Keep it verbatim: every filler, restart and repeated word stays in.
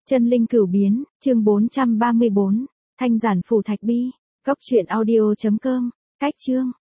Chân linh cửu biến, chương bốn trăm ba mươi bốn, thanh giản phủ thạch bi, góc truyện audio chấm com, cách chương.